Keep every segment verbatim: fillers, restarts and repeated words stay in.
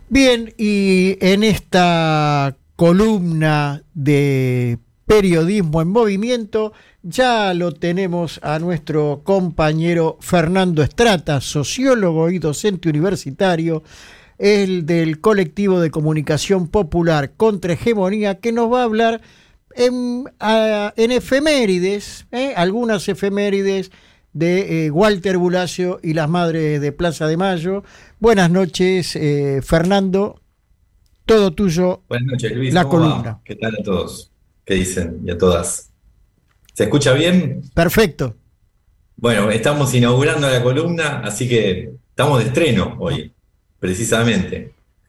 Bien, y en esta columna de Periodismo en Movimiento ya lo tenemos a nuestro compañero Fernando Estrata, sociólogo y docente universitario, el del colectivo de comunicación popular Contrahegemonía, que nos va a hablar en, a, en efemérides, ¿eh? algunas efemérides de eh, Walter Bulacio y las Madres de Plaza de Mayo. Buenas noches, eh, Fernando. Todo tuyo. Buenas noches, Luis. La ¿Cómo columna. va? ¿Qué tal a todos? ¿Qué dicen? Y a todas. ¿Se escucha bien? Perfecto. Bueno, estamos inaugurando la columna, así que estamos de estreno hoy, precisamente.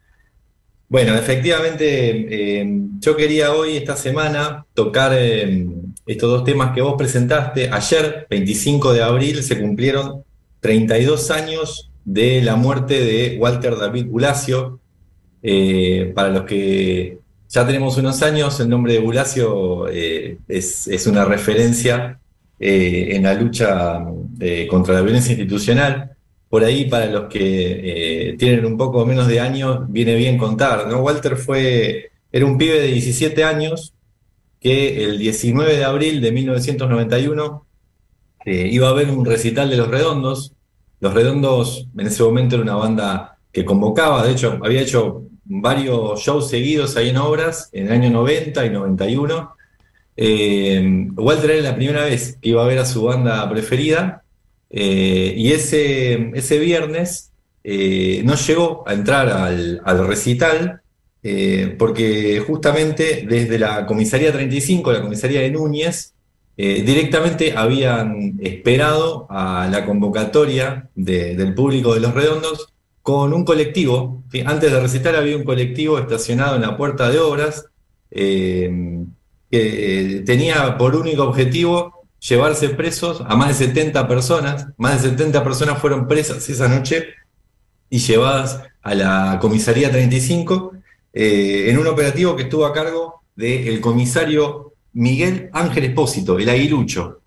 Bueno, efectivamente, eh, yo quería hoy, esta semana, tocar eh, estos dos temas que vos presentaste. Ayer, veinticinco de abril, se cumplieron treinta y dos años de la muerte de Walter David Bulacio. Eh, para los que ya tenemos unos años, el nombre de Bulacio eh, es, es una referencia eh, en la lucha eh, contra la violencia institucional. Por ahí, para los que eh, tienen un poco menos de años, viene bien contar, ¿no? Walter fue, era un pibe de diecisiete años que el diecinueve de abril de mil novecientos noventa y uno eh, iba a ver un recital de Los Redondos. Los Redondos en ese momento era una banda que convocaba, de hecho había hecho varios shows seguidos ahí en Obras, en el año noventa y noventa y uno. Eh, Walter era la primera vez que iba a ver a su banda preferida, eh, y ese, ese viernes eh, no llegó a entrar al, al recital, eh, porque justamente desde la comisaría treinta y cinco, la comisaría de Núñez, eh, directamente habían esperado a la convocatoria de, del público de Los Redondos con un colectivo. ¿Sí? Antes de recitar había un colectivo estacionado en la puerta de Obras, eh, que eh, tenía por único objetivo llevarse presos a más de setenta personas. Más de setenta personas fueron presas esa noche y llevadas a la comisaría treinta y cinco, eh, en un operativo que estuvo a cargo del comisario Miguel Ángel Espósito, el Aguilucho.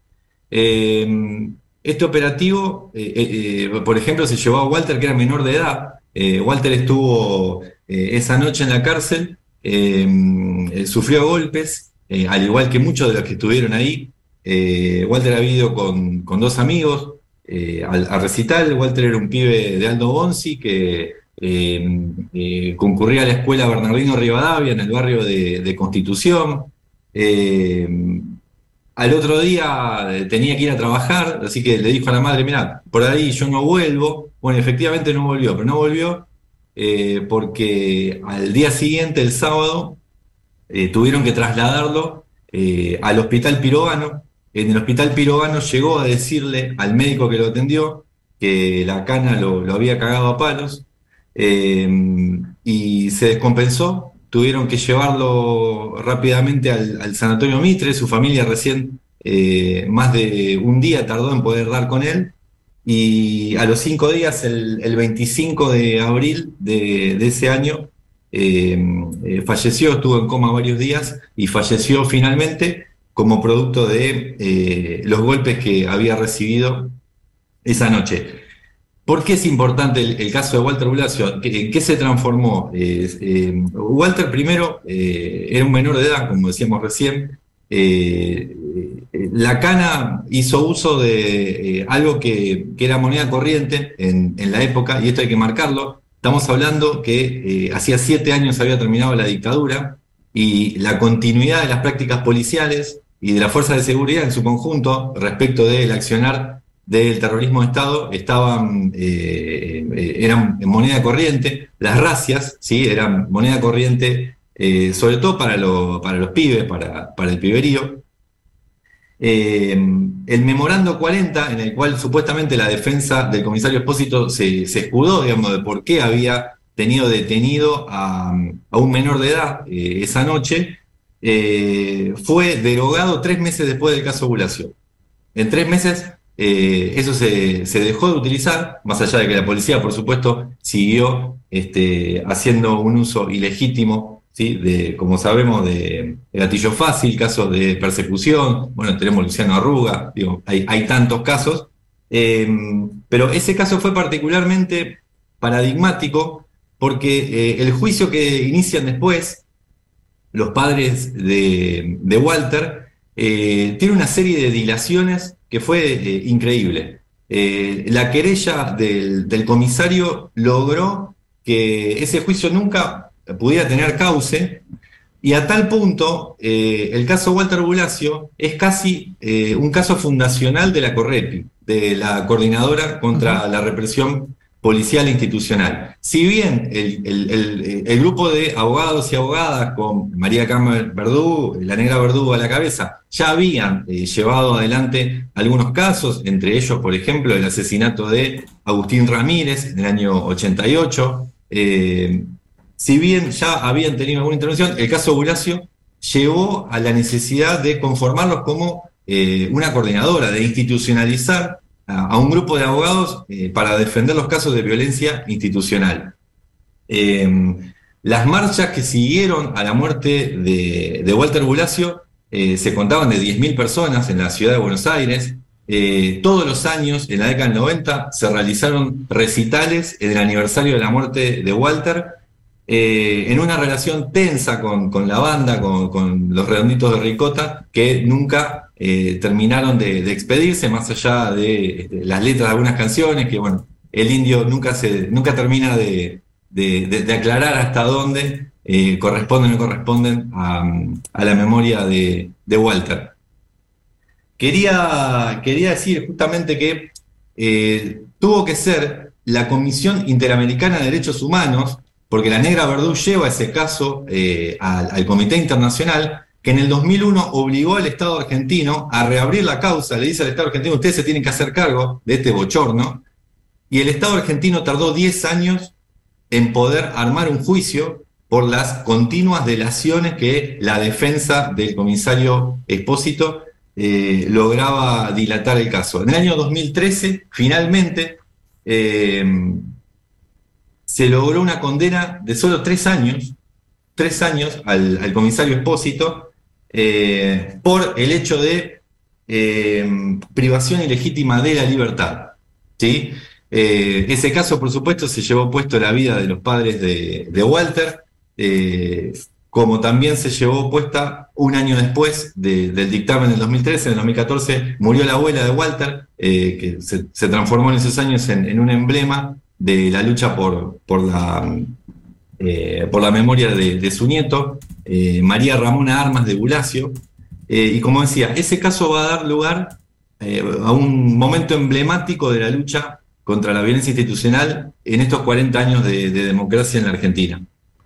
Eh, este operativo, eh, eh, por ejemplo, se llevó a Walter, que era menor de edad. Eh, Walter estuvo eh, esa noche en la cárcel, eh, eh, sufrió golpes, eh, al igual que muchos de los que estuvieron ahí. Eh, Walter había ido con, con dos amigos eh, al, al recital. Walter era un pibe de Aldo Bonzi que eh, eh, concurría a la escuela Bernardino Rivadavia en el barrio de, de Constitución. Eh, Al otro día tenía que ir a trabajar, así que le dijo a la madre: mirá, por ahí yo no vuelvo. Bueno, efectivamente no volvió, pero no volvió eh, porque al día siguiente, el sábado, eh, tuvieron que trasladarlo eh, al Hospital Pirovano. En el Hospital Pirovano llegó a decirle al médico que lo atendió que la cana lo, lo había cagado a palos, eh, y se descompensó. Tuvieron que llevarlo rápidamente al, al Sanatorio Mitre. Su familia recién, eh, más de un día tardó en poder dar con él, y a los cinco días, el, el veinticinco de abril de, de ese año, eh, eh, falleció. Estuvo en coma varios días y falleció finalmente como producto de eh, los golpes que había recibido esa noche. ¿Por qué es importante el, el caso de Walter Bulacio? ¿En qué se transformó? Eh, eh, Walter, primero, eh, era un menor de edad, como decíamos recién. Eh, eh, la cana hizo uso de eh, algo que, que era moneda corriente en, en la época, y esto hay que marcarlo. Estamos hablando que eh, hacía siete años había terminado la dictadura, y la continuidad de las prácticas policiales y de las fuerzas de seguridad en su conjunto respecto del accionar del terrorismo de Estado estaban, eh, eh, eran moneda corriente. Las racias, ¿sí?, eran moneda corriente, eh, sobre todo para, lo, para los pibes, para, para el piberío. Eh, el memorando cuarenta, en el cual supuestamente la defensa del comisario Espósito se, se escudó, digamos, de por qué había tenido detenido a, a un menor de edad eh, esa noche, eh, fue derogado tres meses después del caso Bulacio. En tres meses eh, eso se, se dejó de utilizar, más allá de que la policía, por supuesto, siguió este, haciendo un uso ilegítimo, ¿sí?, de, como sabemos, de, de gatillo fácil, casos de persecución. Bueno, tenemos Luciano Arruga, digo, hay, hay tantos casos, eh, pero ese caso fue particularmente paradigmático porque eh, el juicio que inician después los padres de, de Walter eh, tiene una serie de dilaciones que fue eh, increíble. Eh, la querella del, del comisario logró que ese juicio nunca pudiera tener cauce, y a tal punto eh, el caso Walter Bulacio es casi eh, un caso fundacional de la CORREPI, de la Coordinadora contra uh-huh. la Represión Policial e Institucional. Si bien el, el, el, el grupo de abogados y abogadas con María Carmen Verdú, la Negra Verdú a la cabeza, ya habían eh, llevado adelante algunos casos, entre ellos, por ejemplo, el asesinato de Agustín Ramírez en el año ochenta y ocho, eh, si bien ya habían tenido alguna intervención, el caso Bulacio llevó a la necesidad de conformarlos como eh, una coordinadora, de institucionalizar a, a un grupo de abogados eh, para defender los casos de violencia institucional. Eh, las marchas que siguieron a la muerte de, de Walter Bulacio eh, se contaban de diez mil personas en la ciudad de Buenos Aires. Eh, todos los años, en la década del noventa, se realizaron recitales en el aniversario de la muerte de Walter, Eh, en una relación tensa con, con la banda, con, con los Redonditos de Ricota, que nunca eh, terminaron de, de expedirse, más allá de, de las letras de algunas canciones, que bueno, el Indio nunca, se, nunca termina de, de, de, de aclarar hasta dónde eh, corresponden o no corresponden a, a la memoria de, de Walter. Quería, quería decir justamente que eh, tuvo que ser la Comisión Interamericana de Derechos Humanos, porque la Negra Verdú lleva ese caso eh, al, al Comité Internacional, que en el dos mil uno obligó al Estado argentino a reabrir la causa. Le dice al Estado argentino: ustedes se tienen que hacer cargo de este bochorno, y el Estado argentino tardó diez años en poder armar un juicio por las continuas delaciones que la defensa del comisario Espósito eh, lograba dilatar el caso. En el año dos mil trece, finalmente, eh, se logró una condena de solo tres años, tres años al, al comisario Espósito eh, por el hecho de eh, privación ilegítima de la libertad, ¿sí? Eh, ese caso, por supuesto, se llevó puesto la vida de los padres de, de Walter, eh, como también se llevó puesta un año después de, del dictamen del dos mil trece. En el dos mil catorce murió la abuela de Walter, eh, que se, se transformó en esos años en, en un emblema de la lucha por, por, la, eh, por la memoria de, de su nieto, eh, María Ramona Armas de Bulacio. Eh, y como decía, ese caso va a dar lugar eh, a un momento emblemático de la lucha contra la violencia institucional en estos cuarenta años de, de democracia en la Argentina.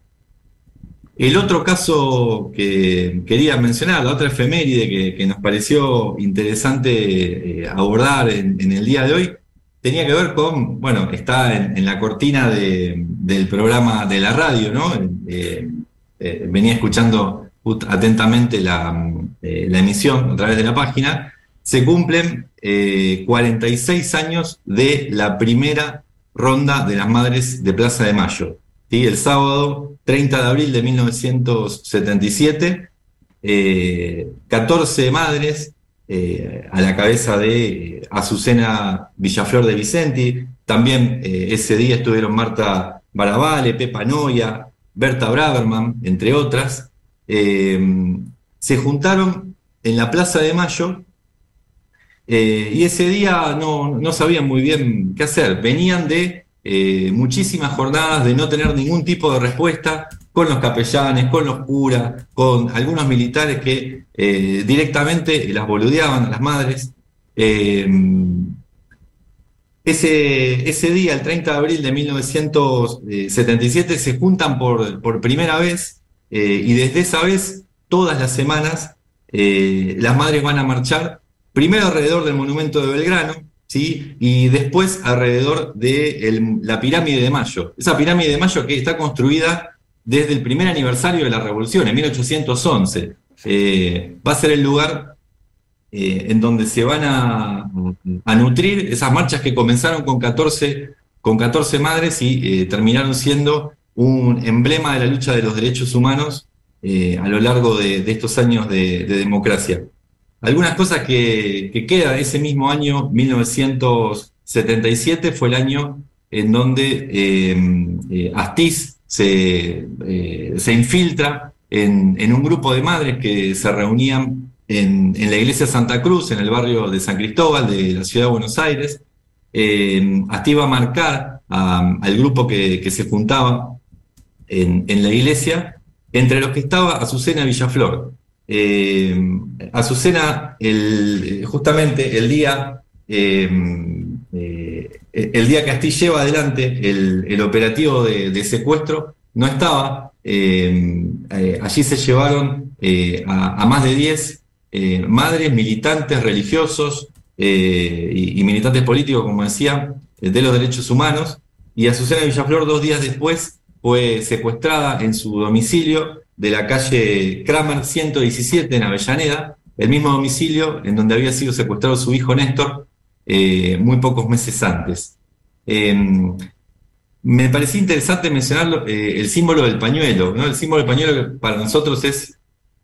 El otro caso que quería mencionar, la otra efeméride que, que nos pareció interesante eh, abordar en, en el día de hoy, tenía que ver con, bueno, está en, en la cortina de, del programa de la radio, ¿no? Eh, eh, venía escuchando atentamente la, eh, la emisión a través de la página. Se cumplen eh, cuarenta y seis años de la primera ronda de las Madres de Plaza de Mayo, ¿sí? El sábado treinta de abril de mil novecientos setenta y siete, eh, catorce madres, Eh, a la cabeza de eh, Azucena Villaflor de Vicenti. También eh, ese día estuvieron Marta Baravale, Pepa Noia, Berta Braverman, entre otras. Eh, se juntaron en la Plaza de Mayo eh, y ese día no, no sabían muy bien qué hacer. Venían de eh, muchísimas jornadas de no tener ningún tipo de respuesta, con los capellanes, con los curas, con algunos militares que eh, directamente las boludeaban a las madres. Eh, ese, ese día, el treinta de abril de mil novecientos setenta y siete, se juntan por, por primera vez, eh, y desde esa vez, todas las semanas, eh, las madres van a marchar, primero alrededor del monumento de Belgrano, ¿sí? Y después alrededor de el, la pirámide de Mayo. Esa pirámide de Mayo que está construida desde el primer aniversario de la Revolución, en mil ochocientos once. Eh, va a ser el lugar eh, en donde se van a, a nutrir esas marchas que comenzaron con catorce, con catorce madres y eh, terminaron siendo un emblema de la lucha de los derechos humanos eh, a lo largo de, de estos años de, de democracia. Algunas cosas que, que quedan. Ese mismo año, mil novecientos setenta y siete, fue el año en donde eh, eh, Astiz se, eh, se infiltra en, en un grupo de madres que se reunían en, en la iglesia Santa Cruz, en el barrio de San Cristóbal de la ciudad de Buenos Aires. Eh, Astiz va a marcar a, al grupo que, que se juntaba en, en la iglesia, entre los que estaba Azucena Villaflor. Eh, Azucena, el, justamente el día, eh, eh, el día que Astiz lleva adelante el, el operativo de, de secuestro, no estaba. Eh, eh, allí se llevaron eh, a, a más de diez eh, madres, militantes religiosos eh, y, y militantes políticos, como decía, de los derechos humanos, y Azucena Villaflor dos días después fue secuestrada en su domicilio de la calle Kramer ciento diecisiete en Avellaneda, el mismo domicilio en donde había sido secuestrado su hijo Néstor eh, muy pocos meses antes. Eh, me parecía interesante mencionar eh, el símbolo del pañuelo, ¿no? El símbolo del pañuelo que para nosotros es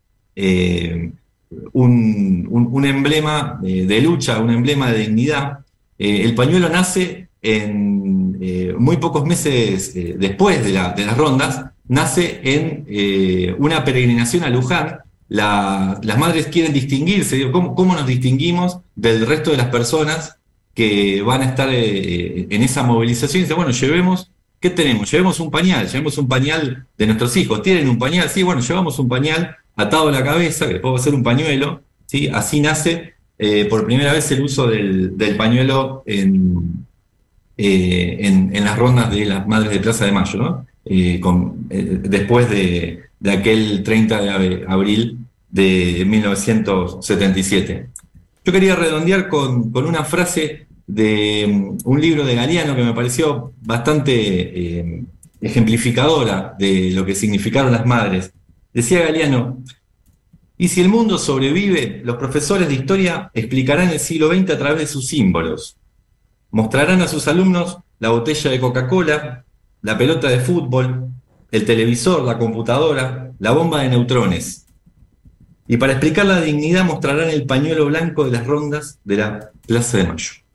eh, un, un, un emblema eh, de lucha, un emblema de dignidad. Eh, el pañuelo nace en eh, muy pocos meses eh, después de, la, de las rondas, nace en eh, una peregrinación a Luján. La, las madres quieren distinguirse, digo, ¿cómo, ¿cómo nos distinguimos del resto de las personas que van a estar eh, en esa movilización? Y dice, bueno, llevemos, ¿qué tenemos? Llevemos un pañal, llevemos un pañal de nuestros hijos. ¿Tienen un pañal? Sí, bueno, llevamos un pañal atado a la cabeza, que después va a ser un pañuelo, ¿sí? Así nace eh, por primera vez el uso del, del pañuelo en, eh, en, en las rondas de las madres de Plaza de Mayo, ¿no? Eh, con, eh, después de, de aquel treinta de abril de mil novecientos setenta y siete. Yo quería redondear con, con una frase de um, un libro de Galeano que me pareció bastante eh, ejemplificadora de lo que significaron las madres. Decía Galeano: y si el mundo sobrevive, los profesores de historia explicarán el siglo veinte a través de sus símbolos. Mostrarán a sus alumnos la botella de Coca-Cola, la pelota de fútbol, el televisor, la computadora, la bomba de neutrones. Y para explicar la dignidad mostrarán el pañuelo blanco de las rondas de la Plaza de Mayo.